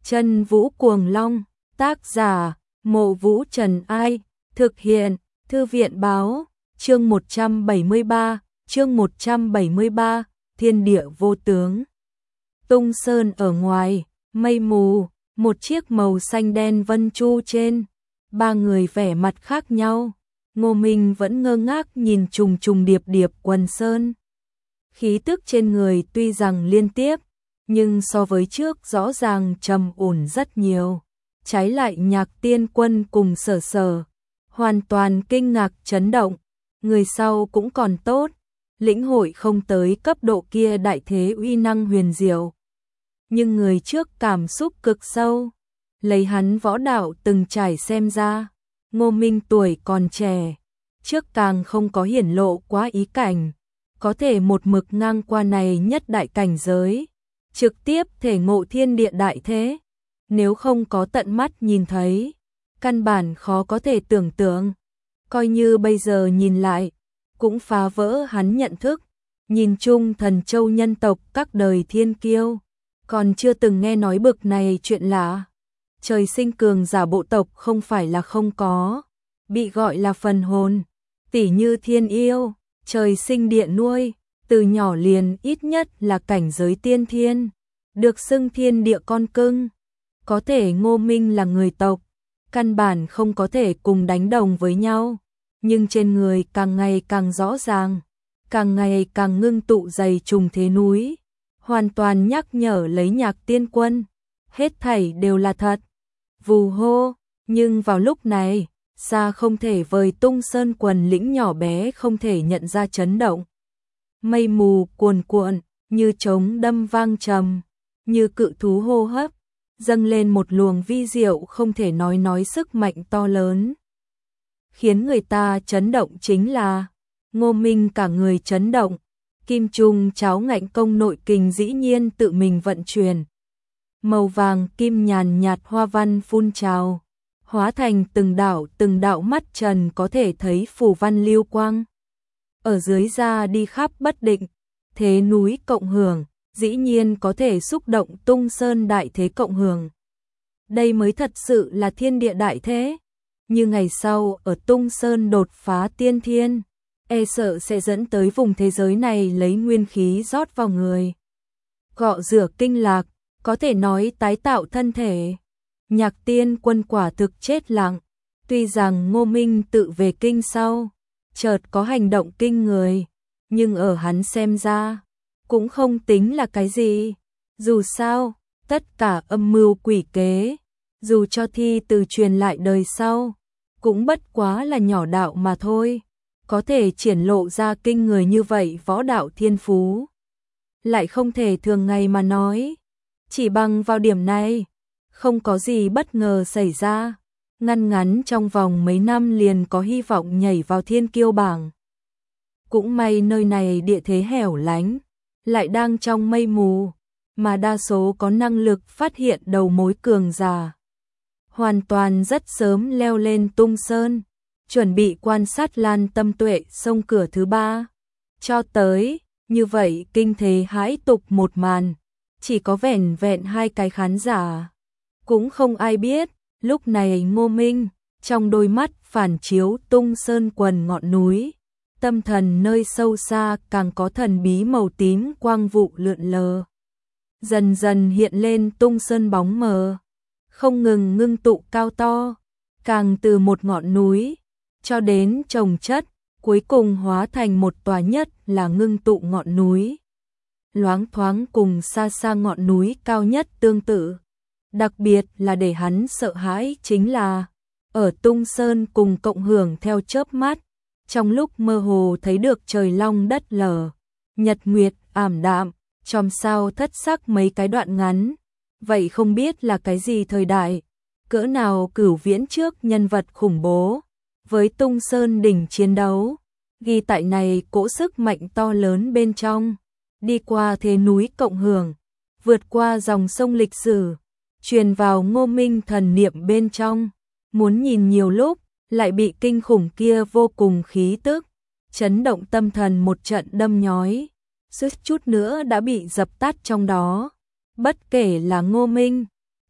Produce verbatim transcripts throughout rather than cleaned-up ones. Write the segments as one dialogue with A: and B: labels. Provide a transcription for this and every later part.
A: Chân Vũ Cuồng Long, tác giả, Mộ Vũ Trần Ai, thực hiện, Thư viện báo, chương một trăm bảy mươi ba, chương một trăm bảy mươi ba, Thiên địa vô tướng. Tung sơn ở ngoài, mây mù, một chiếc màu xanh đen vân chu trên, ba người vẻ mặt khác nhau. Ngô Minh vẫn ngơ ngác nhìn trùng trùng điệp điệp quần sơn. Khí tức trên người tuy rằng liên tiếp, nhưng so với trước rõ ràng trầm ổn rất nhiều. Trái lại Nhạc Tiên Quân cùng Sở Sở, hoàn toàn kinh ngạc chấn động. Người sau cũng còn tốt, lĩnh hội không tới cấp độ kia đại thế uy năng huyền diệu. Nhưng người trước cảm xúc cực sâu, lấy hắn võ đạo từng trải xem ra, Ngô Minh tuổi còn trẻ, trước càng không có hiển lộ quá ý cảnh, có thể một mực ngang qua này nhất đại cảnh giới, trực tiếp thể ngộ thiên địa đại thế. Nếu không có tận mắt nhìn thấy, căn bản khó có thể tưởng tượng. Coi như bây giờ nhìn lại, cũng phá vỡ hắn nhận thức. Nhìn chung Thần Châu nhân tộc các đời thiên kiêu, còn chưa từng nghe nói bực này chuyện lạ. Trời sinh cường giả bộ tộc không phải là không có, bị gọi là phần hồn, tỉ như thiên yêu, trời sinh địa nuôi, từ nhỏ liền ít nhất là cảnh giới tiên thiên, được xưng thiên địa con cưng. Có thể Ngô Minh là người tộc, căn bản không có thể cùng đánh đồng với nhau, nhưng trên người càng ngày càng rõ ràng, càng ngày càng ngưng tụ dày trùng thế núi, hoàn toàn nhắc nhở lấy Nhạc Tiên Quân, hết thảy đều là thật. Vù hô, nhưng vào lúc này, xa không thể vời Tung Sơn quần lĩnh nhỏ bé không thể nhận ra chấn động. Mây mù cuồn cuộn, như trống đâm vang trầm, như cự thú hô hấp, dâng lên một luồng vi diệu không thể nói nói sức mạnh to lớn. Khiến người ta chấn động chính là, Ngô Minh cả người chấn động, kim trung cháo ngạnh công nội kình dĩ nhiên tự mình vận chuyển. Màu vàng kim nhàn nhạt hoa văn phun trào, hóa thành từng đạo từng đạo mắt trần có thể thấy phù văn lưu quang. Ở dưới da đi khắp bất định, thế núi cộng hưởng, dĩ nhiên có thể xúc động Tung Sơn đại thế cộng hưởng. Đây mới thật sự là thiên địa đại thế. Như ngày sau ở Tung Sơn đột phá tiên thiên, e sợ sẽ dẫn tới vùng thế giới này lấy nguyên khí rót vào người. Gọ rửa kinh lạc, có thể nói tái tạo thân thể. Nhạc Tiên Quân quả thực chết lặng, tuy rằng Ngô Minh tự về kinh sau, chợt có hành động kinh người, nhưng ở hắn xem ra, cũng không tính là cái gì. Dù sao, tất cả âm mưu quỷ kế, dù cho thi từ truyền lại đời sau, cũng bất quá là nhỏ đạo mà thôi. Có thể triển lộ ra kinh người như vậy võ đạo thiên phú, lại không thể thường ngày mà nói. Chỉ bằng vào điểm này, không có gì bất ngờ xảy ra, ngăn ngắn trong vòng mấy năm liền có hy vọng nhảy vào thiên kiêu bảng. Cũng may nơi này địa thế hẻo lánh, lại đang trong mây mù, mà đa số có năng lực phát hiện đầu mối cường giả. Hoàn toàn rất sớm leo lên Tung Sơn, chuẩn bị quan sát Lan Tâm Tuệ sông cửa thứ ba. Cho tới, như vậy kinh thế hãi tục một màn, chỉ có vẻn vẹn hai cái khán giả. Cũng không ai biết, lúc này Ngô Minh, trong đôi mắt phản chiếu Tung Sơn quần ngọn núi, tâm thần nơi sâu xa càng có thần bí màu tím quang vụ lượn lờ. Dần dần hiện lên Tung Sơn bóng mờ, không ngừng ngưng tụ cao to, càng từ một ngọn núi, cho đến chồng chất, cuối cùng hóa thành một tòa nhất là ngưng tụ ngọn núi. Loáng thoáng cùng xa xa ngọn núi cao nhất tương tự. Đặc biệt là để hắn sợ hãi chính là, ở Tung Sơn cùng cộng hưởng theo chớp mắt, trong lúc mơ hồ thấy được trời long đất lở, nhật nguyệt ảm đạm, chòm sao thất sắc mấy cái đoạn ngắn. Vậy không biết là cái gì thời đại, cỡ nào cửu viễn trước nhân vật khủng bố, với Tung Sơn đỉnh chiến đấu, ghi tại này cỗ sức mạnh to lớn bên trong, đi qua thế núi cộng hưởng, vượt qua dòng sông lịch sử, truyền vào Ngô Minh thần niệm bên trong, muốn nhìn nhiều lúc, lại bị kinh khủng kia vô cùng khí tức, chấn động tâm thần một trận đâm nhói, suýt chút nữa đã bị dập tắt trong đó. Bất kể là Ngô Minh,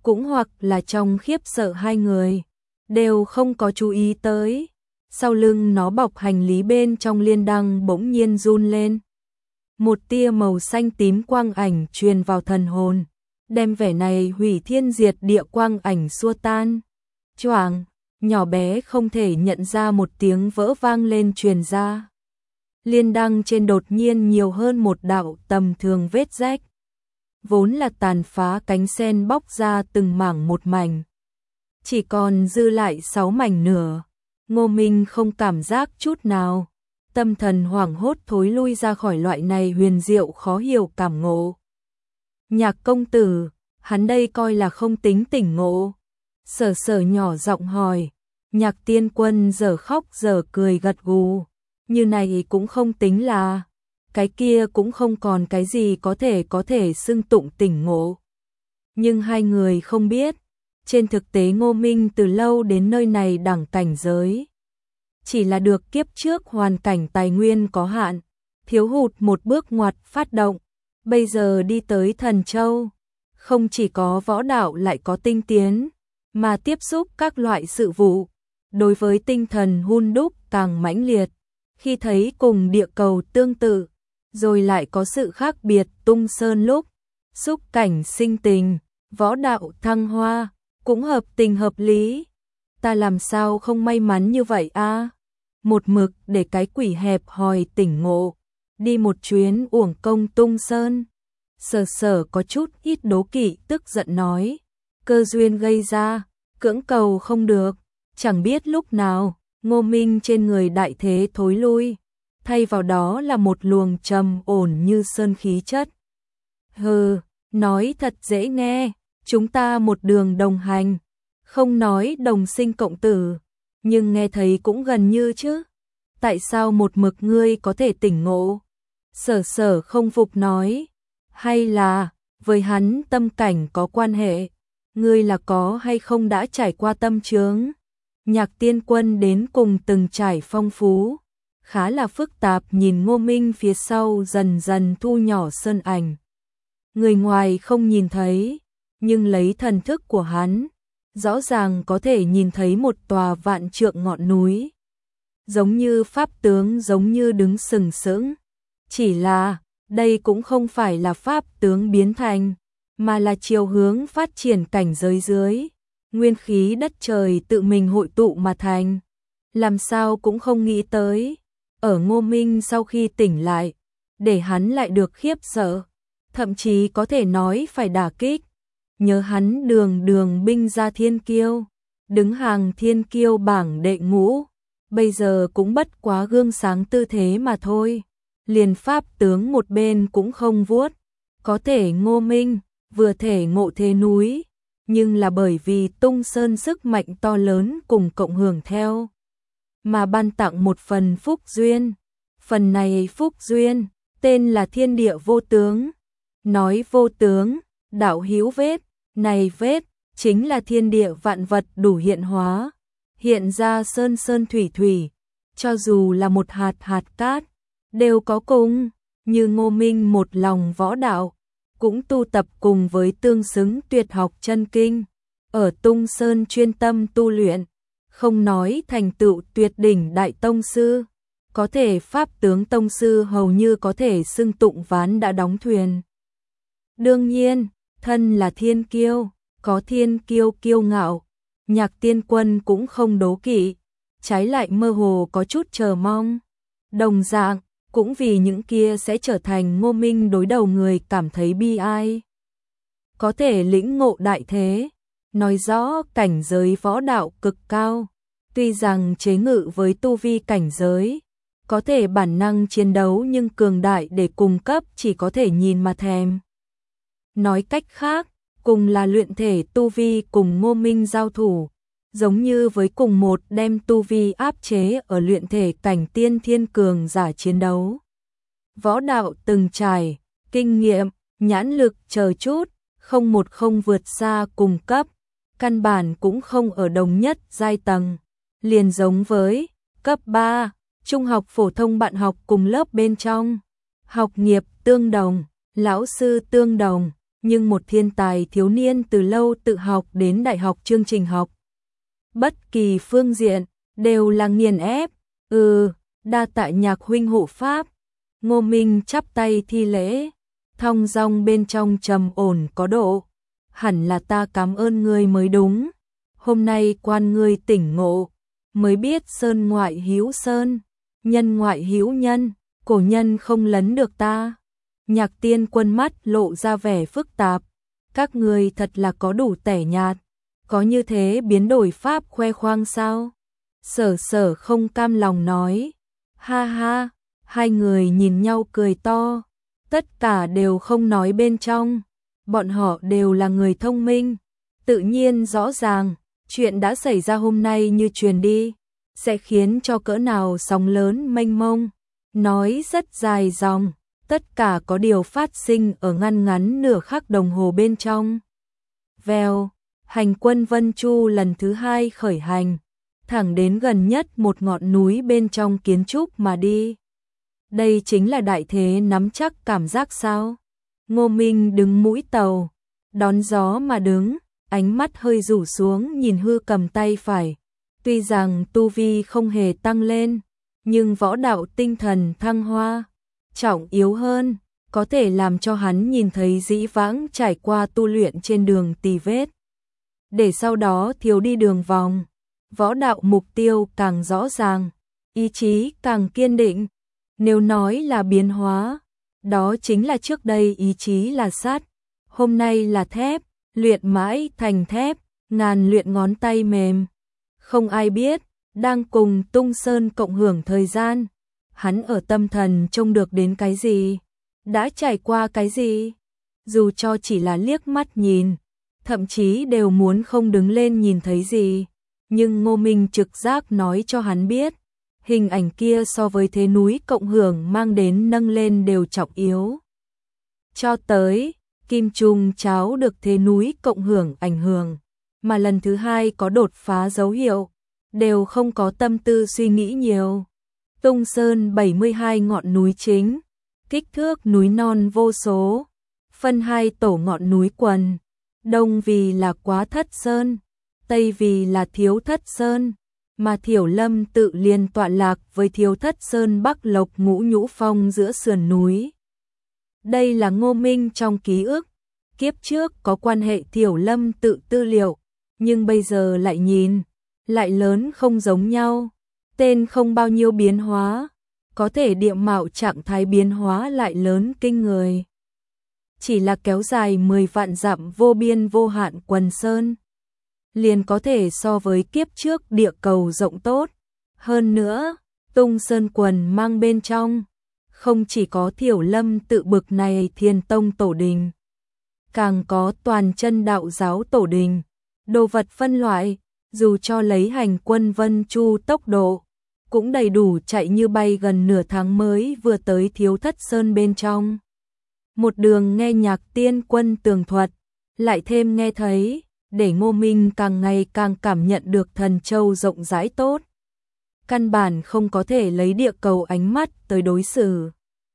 A: cũng hoặc là trong khiếp sợ hai người đều không có chú ý tới. Sau lưng nó bọc hành lý bên trong liên đăng bỗng nhiên run lên. Một tia màu xanh tím quang ảnh truyền vào thần hồn, đem vẻ này hủy thiên diệt địa quang ảnh xua tan. Choàng, nhỏ bé không thể nhận ra một tiếng vỡ vang lên truyền ra. Liên đăng trên đột nhiên nhiều hơn một đạo tầm thường vết rách. Vốn là tàn phá cánh sen bóc ra từng mảng một mảnh. Chỉ còn dư lại sáu mảnh nửa. Ngô Minh không cảm giác chút nào. Tâm thần hoảng hốt thối lui ra khỏi loại này huyền diệu khó hiểu cảm ngộ. Nhạc công tử, hắn đây coi là không tính tỉnh ngộ. Sở sở nhỏ giọng hỏi. Nhạc tiên quân giờ khóc giờ cười gật gù. Như này cũng không tính là. Cái kia cũng không còn cái gì có thể có thể xưng tụng tỉnh ngộ. Nhưng hai người không biết. Trên thực tế Ngô Minh từ lâu đến nơi này đẳng cảnh giới. Chỉ là được kiếp trước hoàn cảnh tài nguyên có hạn, thiếu hụt một bước ngoặt phát động, bây giờ đi tới Thần Châu, không chỉ có võ đạo lại có tinh tiến, mà tiếp xúc các loại sự vụ, đối với tinh thần hun đúc càng mãnh liệt, khi thấy cùng địa cầu tương tự, rồi lại có sự khác biệt tung sơn lúc, xúc cảnh sinh tình, võ đạo thăng hoa, cũng hợp tình hợp lý. Ta làm sao không may mắn như vậy a? Một mực để cái quỷ hẹp hòi tỉnh ngộ, đi một chuyến uổng công tung sơn. Sở sở có chút ít đố kỵ tức giận nói, cơ duyên gây ra, cưỡng cầu không được, chẳng biết lúc nào, Ngô Minh trên người đại thế thối lui, thay vào đó là một luồng trầm ổn như sơn khí chất. Hừ, nói thật dễ nghe, chúng ta một đường đồng hành, không nói đồng sinh cộng tử, nhưng nghe thấy cũng gần như chứ. Tại sao một mực ngươi có thể tỉnh ngộ? Sở sở không phục nói. Hay là, với hắn tâm cảnh có quan hệ, ngươi là có hay không đã trải qua tâm chướng? Nhạc tiên quân đến cùng từng trải phong phú, khá là phức tạp nhìn Ngô Minh phía sau dần dần thu nhỏ sơn ảnh. Người ngoài không nhìn thấy, nhưng lấy thần thức của hắn, rõ ràng có thể nhìn thấy một tòa vạn trượng ngọn núi. Giống như pháp tướng giống như đứng sừng sững. Chỉ là, đây cũng không phải là pháp tướng biến thành, mà là chiều hướng phát triển cảnh giới dưới. Nguyên khí đất trời tự mình hội tụ mà thành. Làm sao cũng không nghĩ tới. Ở Ngô Minh sau khi tỉnh lại, để hắn lại được khiếp sợ. Thậm chí có thể nói phải đả kích. Nhớ hắn đường đường binh ra thiên kiêu, đứng hàng thiên kiêu bảng đệ ngũ, bây giờ cũng bất quá gương sáng tư thế mà thôi, liền pháp tướng một bên cũng không vuốt, có thể Ngô Minh, vừa thể ngộ thế núi, nhưng là bởi vì tung sơn sức mạnh to lớn cùng cộng hưởng theo, mà ban tặng một phần phúc duyên, phần này phúc duyên, tên là thiên địa vô tướng, nói vô tướng, đạo hữu vết, này vết, chính là thiên địa vạn vật đủ hiện hóa, hiện ra sơn sơn thủy thủy, cho dù là một hạt hạt cát, đều có cùng, như Ngô Minh một lòng võ đạo, cũng tu tập cùng với tương xứng tuyệt học chân kinh, ở tung sơn chuyên tâm tu luyện, không nói thành tựu tuyệt đỉnh đại tông sư, có thể pháp tướng tông sư hầu như có thể xưng tụng ván đã đóng thuyền. Đương nhiên, thân là thiên kiêu, có thiên kiêu kiêu ngạo, Nhạc tiên quân cũng không đố kỵ, trái lại mơ hồ có chút chờ mong. Đồng dạng, cũng vì những kia sẽ trở thành Ngô Minh đối đầu người cảm thấy bi ai. Có thể lĩnh ngộ đại thế, nói rõ cảnh giới võ đạo cực cao, tuy rằng chế ngự với tu vi cảnh giới, có thể bản năng chiến đấu nhưng cường đại để cung cấp chỉ có thể nhìn mà thèm. Nói cách khác, cùng là luyện thể tu vi cùng Ngô Minh giao thủ, giống như với cùng một đem tu vi áp chế ở luyện thể cảnh tiên thiên cường giả chiến đấu. Võ đạo từng trải, kinh nghiệm, nhãn lực chờ chút, không một không vượt xa cùng cấp, căn bản cũng không ở đồng nhất giai tầng, liền giống với cấp ba, trung học phổ thông bạn học cùng lớp bên trong, học nghiệp tương đồng, lão sư tương đồng, nhưng một thiên tài thiếu niên từ lâu tự học đến đại học chương trình học. Bất kỳ phương diện, đều là nghiền ép. Ừ, đa tạ Nhạc huynh hộ pháp. Ngô Minh chắp tay thi lễ, thong dong bên trong trầm ổn có độ. Hẳn là ta cảm ơn ngươi mới đúng. Hôm nay quan ngươi tỉnh ngộ, mới biết sơn ngoại hữu sơn, nhân ngoại hữu nhân, cổ nhân không lấn được ta. Nhạc Tiên Quân mắt lộ ra vẻ phức tạp, các ngươi thật là có đủ tẻ nhạt, có như thế biến đổi pháp khoe khoang sao? Sở Sở không cam lòng nói, ha ha, hai người nhìn nhau cười to, tất cả đều không nói bên trong, bọn họ đều là người thông minh, tự nhiên rõ ràng, chuyện đã xảy ra hôm nay như truyền đi, sẽ khiến cho cỡ nào sóng lớn mênh mông, nói rất dài dòng. Tất cả có điều phát sinh ở ngăn ngắn nửa khắc đồng hồ bên trong. Vèo, hành quân Vân Chu lần thứ hai khởi hành, thẳng đến gần nhất một ngọn núi bên trong kiến trúc mà đi. Đây chính là đại thế nắm chắc cảm giác sao? Ngô Minh đứng mũi tàu, đón gió mà đứng, ánh mắt hơi rủ xuống nhìn hư cầm tay phải. Tuy rằng tu vi không hề tăng lên, nhưng võ đạo tinh thần thăng hoa. Trọng yếu hơn, có thể làm cho hắn nhìn thấy dĩ vãng trải qua tu luyện trên đường tì vết. Để sau đó thiếu đi đường vòng, võ đạo mục tiêu càng rõ ràng, ý chí càng kiên định. Nếu nói là biến hóa, đó chính là trước đây ý chí là sắt, hôm nay là thép, luyện mãi thành thép, ngàn luyện ngón tay mềm. Không ai biết, đang cùng Tung Sơn cộng hưởng thời gian. Hắn ở tâm thần trông được đến cái gì, đã trải qua cái gì, dù cho chỉ là liếc mắt nhìn, thậm chí đều muốn không đứng lên nhìn thấy gì, nhưng Ngô Minh trực giác nói cho hắn biết, hình ảnh kia so với thế núi cộng hưởng mang đến nâng lên đều trọng yếu. Cho tới, Kim Trung Cháo được thế núi cộng hưởng ảnh hưởng, mà lần thứ hai có đột phá dấu hiệu, đều không có tâm tư suy nghĩ nhiều. Tung Sơn bảy mươi hai ngọn núi chính, kích thước núi non vô số, phân hai tổ ngọn núi quần, đông vì là Quá Thất Sơn, tây vì là Thiếu Thất Sơn, mà Thiểu Lâm tự liền tọa lạc với Thiếu Thất Sơn Bắc Lộc Ngũ Nhũ Phong giữa sườn núi. Đây là Ngô Minh trong ký ức, kiếp trước có quan hệ Thiểu Lâm tự tư liệu, nhưng bây giờ lại nhìn, lại lớn không giống nhau. Tên không bao nhiêu biến hóa, có thể địa mạo trạng thái biến hóa lại lớn kinh người. Chỉ là kéo dài mười vạn dặm vô biên vô hạn quần sơn, liền có thể so với kiếp trước địa cầu rộng tốt. Hơn nữa, Tung Sơn quần mang bên trong, không chỉ có Thiểu Lâm tự bực này Thiền Tông tổ đình, càng có toàn chân đạo giáo tổ đình, đồ vật phân loại. Dù cho lấy hành quân Vân Chu tốc độ, cũng đầy đủ chạy như bay gần nửa tháng mới vừa tới Thiếu Thất Sơn bên trong. Một đường nghe Nhạc Tiên Quân tường thuật, lại thêm nghe thấy, để Ngô Minh càng ngày càng cảm nhận được thần châu rộng rãi tốt. Căn bản không có thể lấy địa cầu ánh mắt tới đối xử.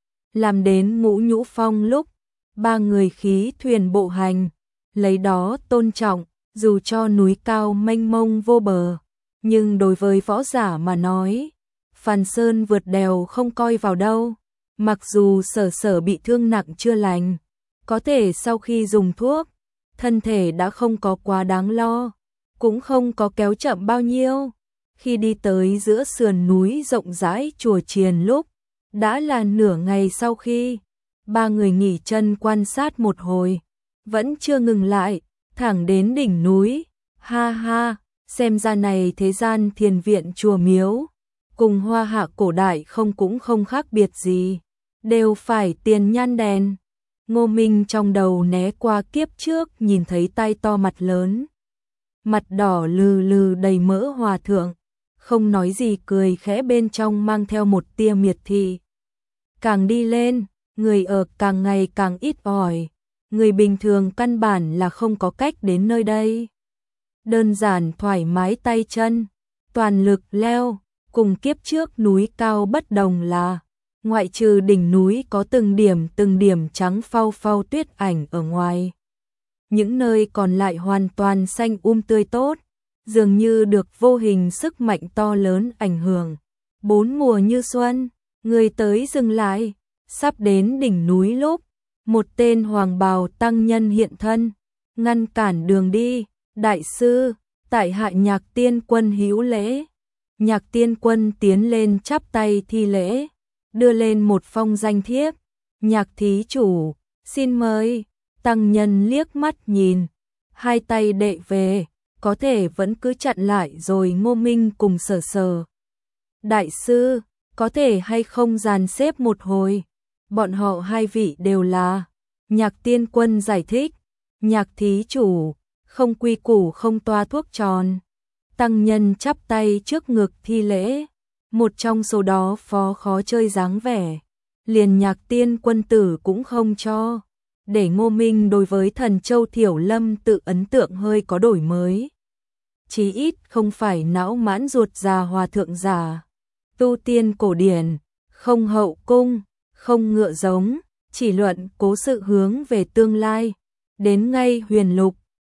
A: Làm đến Ngũ Nhũ Phong lúc, ba người khí thuyền bộ hành, lấy đó tôn trọng. Dù cho núi cao mênh mông vô bờ, nhưng đối với võ giả mà nói, Phàn Sơn vượt đèo không coi vào đâu. Mặc dù Sở Sở bị thương nặng chưa lành, có thể sau khi dùng thuốc, thân thể đã không có quá đáng lo, cũng không có kéo chậm bao nhiêu. Khi đi tới giữa sườn núi rộng rãi chùa Chiền lúc, đã là nửa ngày sau khi, ba người nghỉ chân quan sát một hồi, vẫn chưa ngừng lại. Thẳng đến đỉnh núi, ha ha, xem ra này thế gian thiền viện chùa miếu, cùng hoa hạ cổ đại không cũng không khác biệt gì, đều phải tiền nhan đèn. Ngô Minh trong đầu né qua kiếp trước nhìn thấy tay to mặt lớn, mặt đỏ lừ lừ đầy mỡ hòa thượng, không nói gì cười khẽ bên trong mang theo một tia miệt thị. Càng đi lên, người ở càng ngày càng ít ỏi. Người bình thường căn bản là không có cách đến nơi đây. Đơn giản thoải mái tay chân, toàn lực leo, cùng kiếp trước núi cao bất đồng là, ngoại trừ đỉnh núi có từng điểm từng điểm trắng phau phau tuyết ảnh ở ngoài. những nơi còn lại hoàn toàn xanh um tươi tốt, dường như được vô hình sức mạnh to lớn ảnh hưởng. Bốn mùa như xuân, người tới dừng lại, sắp đến đỉnh núi lúc, một tên hoàng bào tăng nhân hiện thân, ngăn cản đường đi. Đại sư, tại hạ Nhạc Tiên Quân hữu lễ. Nhạc Tiên Quân tiến lên chắp tay thi lễ, đưa lên một phong danh thiếp. Nhạc thí chủ, xin mời. Tăng nhân liếc mắt nhìn, hai tay đệ về, có thể vẫn cứ chặn lại rồi Ngô Minh cùng Sở Sở. Đại sư, có thể hay không dàn xếp một hồi, bọn họ hai vị đều là. Nhạc Tiên Quân giải thích, Nhạc thí chủ, không quy củ không toa thuốc tròn. Tăng nhân chắp tay trước ngực thi lễ, một trong số đó phó khó chơi dáng vẻ, liền Nhạc Tiên Quân tử cũng không cho, để Ngô Minh đối với Thần Châu Thiểu Lâm tự ấn tượng hơi có đổi mới. Chí ít không phải não mãn ruột già hòa thượng già, tu tiên cổ điển, không hậu cung, không ngựa giống, chỉ luận cố sự hướng về tương lai. Đến ngay huyền lục,